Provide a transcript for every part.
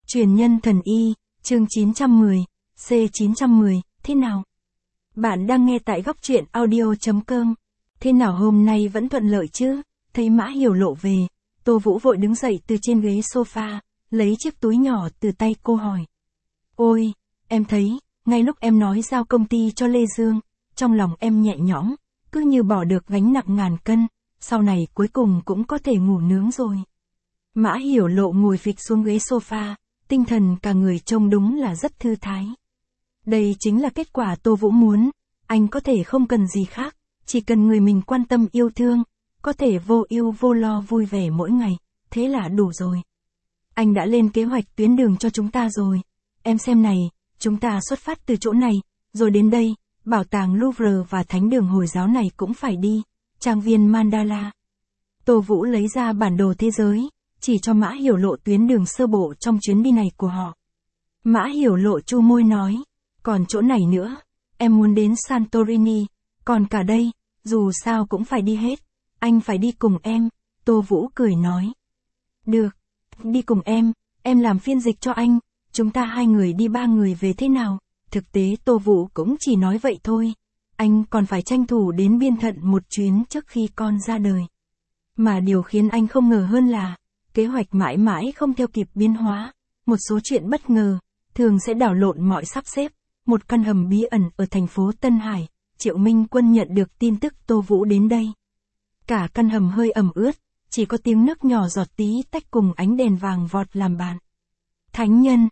Truyền nhân thần y, chương 910, C910, thế nào? Bạn đang nghe tại góc truyện audio.com. Thế nào hôm nay vẫn thuận lợi chứ? Thấy Mã Hiểu Lộ về, Tô Vũ vội đứng dậy từ trên ghế sofa, lấy chiếc túi nhỏ từ tay cô hỏi. Ôi, em thấy, ngay lúc em nói giao công ty cho Lê Dương, trong lòng em nhẹ nhõm, cứ như bỏ được gánh nặng ngàn cân, sau này cuối cùng cũng có thể ngủ nướng rồi. Mã Hiểu Lộ ngồi phịch xuống ghế sofa, tinh thần cả người trông đúng là rất thư thái. Đây chính là kết quả Tô Vũ muốn, anh có thể không cần gì khác, chỉ cần người mình quan tâm yêu thương, có thể vô ưu vô lo vui vẻ mỗi ngày, thế là đủ rồi. Anh đã lên kế hoạch tuyến đường cho chúng ta rồi, em xem này, chúng ta xuất phát từ chỗ này, rồi đến đây, bảo tàng Louvre và thánh đường Hồi giáo này cũng phải đi, trang viên Mandala. Tô Vũ lấy ra bản đồ thế giới, chỉ cho Mã Hiểu Lộ tuyến đường sơ bộ trong chuyến đi này của họ. Mã Hiểu Lộ chu môi nói, còn chỗ này nữa, em muốn đến Santorini, còn cả đây, dù sao cũng phải đi hết, anh phải đi cùng em, Tô Vũ cười nói. Được, đi cùng em làm phiên dịch cho anh, chúng ta 2 người đi 3 người về thế nào? Thực tế Tô Vũ cũng chỉ nói vậy thôi, anh còn phải tranh thủ đến Biên Thận một chuyến trước khi con ra đời. Mà điều khiến anh không ngờ hơn là, kế hoạch mãi mãi không theo kịp biến hóa, một số chuyện bất ngờ, thường sẽ đảo lộn mọi sắp xếp. Một căn hầm bí ẩn ở thành phố Tân Hải, Triệu Minh Quân nhận được tin tức Tô Vũ đến đây. Cả căn hầm hơi ẩm ướt, chỉ có tiếng nước nhỏ giọt tí tách cùng ánh đèn vàng vọt làm bạn. Thánh nhân,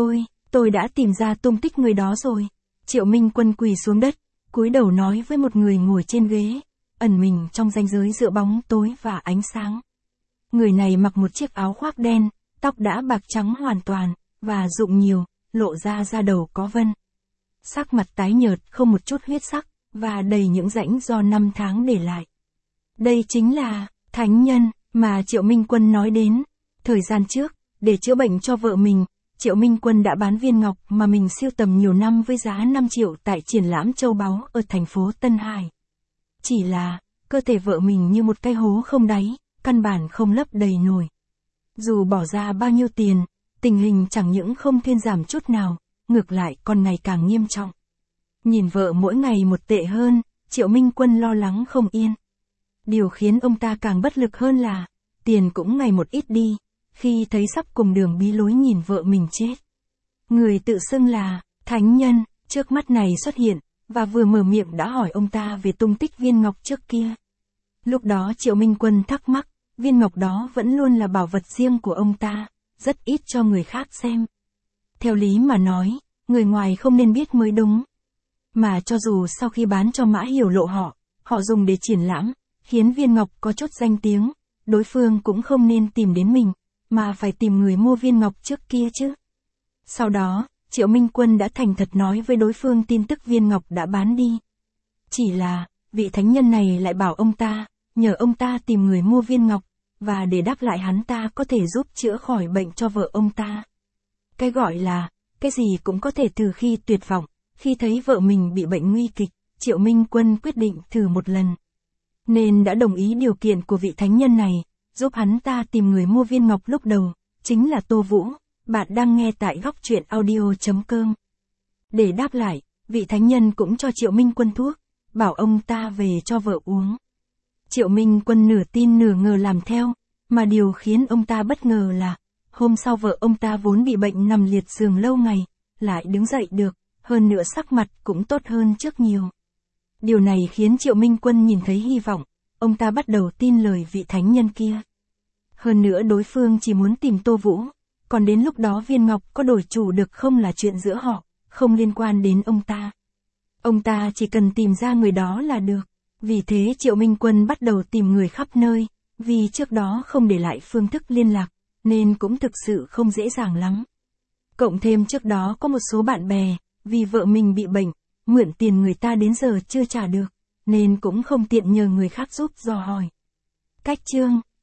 tôi đã tìm ra tung tích người đó rồi. Triệu Minh Quân quỳ xuống đất, cúi đầu nói với một người ngồi trên ghế, ẩn mình trong ranh giới giữa bóng tối và ánh sáng. Người này mặc một chiếc áo khoác đen, tóc đã bạc trắng hoàn toàn, và rụng nhiều, lộ ra da đầu có vân. Sắc mặt tái nhợt không một chút huyết sắc, và đầy những rãnh do 5 tháng để lại. Đây chính là thánh nhân mà Triệu Minh Quân nói đến. Thời gian trước, để chữa bệnh cho vợ mình, Triệu Minh Quân đã bán viên ngọc mà mình sưu tầm nhiều năm với giá 5 triệu tại triển lãm châu báu ở thành phố Tân Hải. Chỉ là, cơ thể vợ mình như một cái hố không đáy, căn bản không lấp đầy nổi. Dù bỏ ra bao nhiêu tiền, tình hình chẳng những không thuyên giảm chút nào, ngược lại còn ngày càng nghiêm trọng. Nhìn vợ mỗi ngày một tệ hơn, Triệu Minh Quân lo lắng không yên. Điều khiến ông ta càng bất lực hơn là, tiền cũng ngày một ít đi, khi thấy sắp cùng đường bí lối nhìn vợ mình chết. Người tự xưng là thánh nhân, trước mắt này xuất hiện, và vừa mở miệng đã hỏi ông ta về tung tích viên ngọc trước kia. Lúc đó Triệu Minh Quân thắc mắc, viên ngọc đó vẫn luôn là bảo vật riêng của ông ta, rất ít cho người khác xem. Theo lý mà nói, người ngoài không nên biết mới đúng. Mà cho dù sau khi bán cho Mã Hiểu Lộ họ dùng để triển lãm, khiến viên ngọc có chút danh tiếng, đối phương cũng không nên tìm đến mình, mà phải tìm người mua viên ngọc trước kia chứ. Sau đó, Triệu Minh Quân đã thành thật nói với đối phương tin tức viên ngọc đã bán đi. Chỉ là, vị thánh nhân này lại bảo ông ta, nhờ ông ta tìm người mua viên ngọc, và để đáp lại hắn ta có thể giúp chữa khỏi bệnh cho vợ ông ta. Cái gọi là, cái gì cũng có thể từ khi tuyệt vọng, khi thấy vợ mình bị bệnh nguy kịch, Triệu Minh Quân quyết định thử một lần. Nên đã đồng ý điều kiện của vị thánh nhân này, giúp hắn ta tìm người mua viên ngọc lúc đầu, chính là Tô Vũ, bạn đang nghe tại góc truyện audio.com. Để đáp lại, vị thánh nhân cũng cho Triệu Minh Quân thuốc, bảo ông ta về cho vợ uống. Triệu Minh Quân nửa tin nửa ngờ làm theo, mà điều khiến ông ta bất ngờ là, hôm sau vợ ông ta vốn bị bệnh nằm liệt giường lâu ngày, lại đứng dậy được, hơn nữa sắc mặt cũng tốt hơn trước nhiều. Điều này khiến Triệu Minh Quân nhìn thấy hy vọng, ông ta bắt đầu tin lời vị thánh nhân kia. Hơn nữa đối phương chỉ muốn tìm Tô Vũ, còn đến lúc đó viên ngọc có đổi chủ được không là chuyện giữa họ, không liên quan đến ông ta. Ông ta chỉ cần tìm ra người đó là được. Vì thế Triệu Minh Quân bắt đầu tìm người khắp nơi, vì trước đó không để lại phương thức liên lạc, nên cũng thực sự không dễ dàng lắm. Cộng thêm trước đó có một số bạn bè, vì vợ mình bị bệnh, mượn tiền người ta đến giờ chưa trả được, nên cũng không tiện nhờ người khác giúp dò hỏi. Cách chương